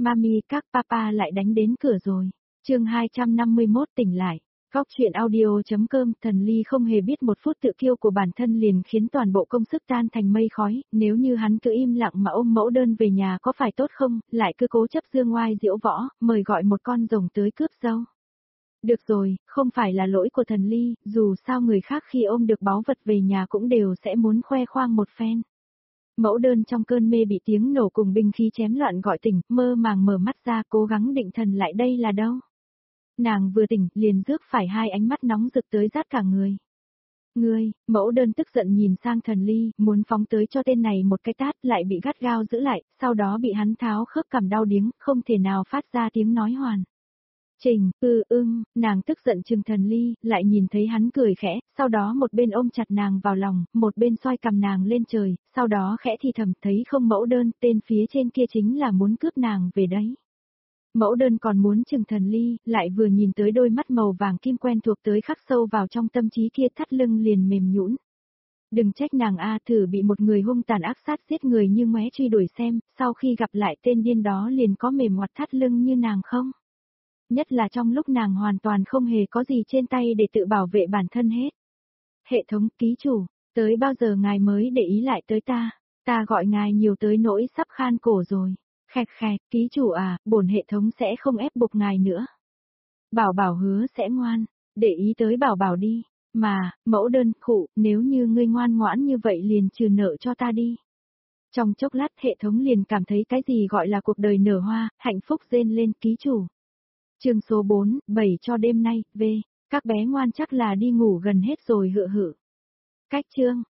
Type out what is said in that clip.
Mami, các papa lại đánh đến cửa rồi. Chương 251 tỉnh lại. Góc truyện audio.com. Thần Ly không hề biết một phút tự kiêu của bản thân liền khiến toàn bộ công sức tan thành mây khói, nếu như hắn cứ im lặng mà ôm mẫu đơn về nhà có phải tốt không, lại cứ cố chấp dương oai diễu võ, mời gọi một con rồng tới cướp dâu. Được rồi, không phải là lỗi của Thần Ly, dù sao người khác khi ôm được báu vật về nhà cũng đều sẽ muốn khoe khoang một phen. Mẫu đơn trong cơn mê bị tiếng nổ cùng binh khí chém loạn gọi tỉnh, mơ màng mở mắt ra cố gắng định thần lại đây là đâu. Nàng vừa tỉnh, liền rước phải hai ánh mắt nóng rực tới rát cả người. Ngươi, mẫu đơn tức giận nhìn sang Thần Ly, muốn phóng tới cho tên này một cái tát lại bị gắt gao giữ lại, sau đó bị hắn tháo khớp cằm đau điếng, không thể nào phát ra tiếng nói hoàn. Trình, nàng tức giận trừng Thần Ly, lại nhìn thấy hắn cười khẽ, sau đó một bên ôm chặt nàng vào lòng, một bên xoay cầm nàng lên trời, sau đó khẽ thì thầm thấy không mẫu đơn, tên phía trên kia chính là muốn cướp nàng về đấy. Mẫu đơn còn muốn trừng Thần Ly, lại vừa nhìn tới đôi mắt màu vàng kim quen thuộc tới khắc sâu vào trong tâm trí kia thắt lưng liền mềm nhũn. Đừng trách nàng thử bị một người hung tàn ác sát giết người như ngoé truy đuổi xem, sau khi gặp lại tên điên đó liền có mềm ngoặt thắt lưng như nàng không? Nhất là trong lúc nàng hoàn toàn không hề có gì trên tay để tự bảo vệ bản thân hết. Hệ thống ký chủ, tới bao giờ ngài mới để ý lại tới ta gọi ngài nhiều tới nỗi sắp khan cổ rồi. Khẹt khẹt, ký chủ bổn hệ thống sẽ không ép buộc ngài nữa. Bảo bảo hứa sẽ ngoan, để ý tới bảo bảo đi, mà, mẫu đơn khụ, nếu như ngươi ngoan ngoãn như vậy liền trừ nợ cho ta đi. Trong chốc lát hệ thống liền cảm thấy cái gì gọi là cuộc đời nở hoa, hạnh phúc rên lên ký chủ. Chương số 4, 7 cho đêm nay, các bé ngoan chắc là đi ngủ gần hết rồi hự. Cách chương.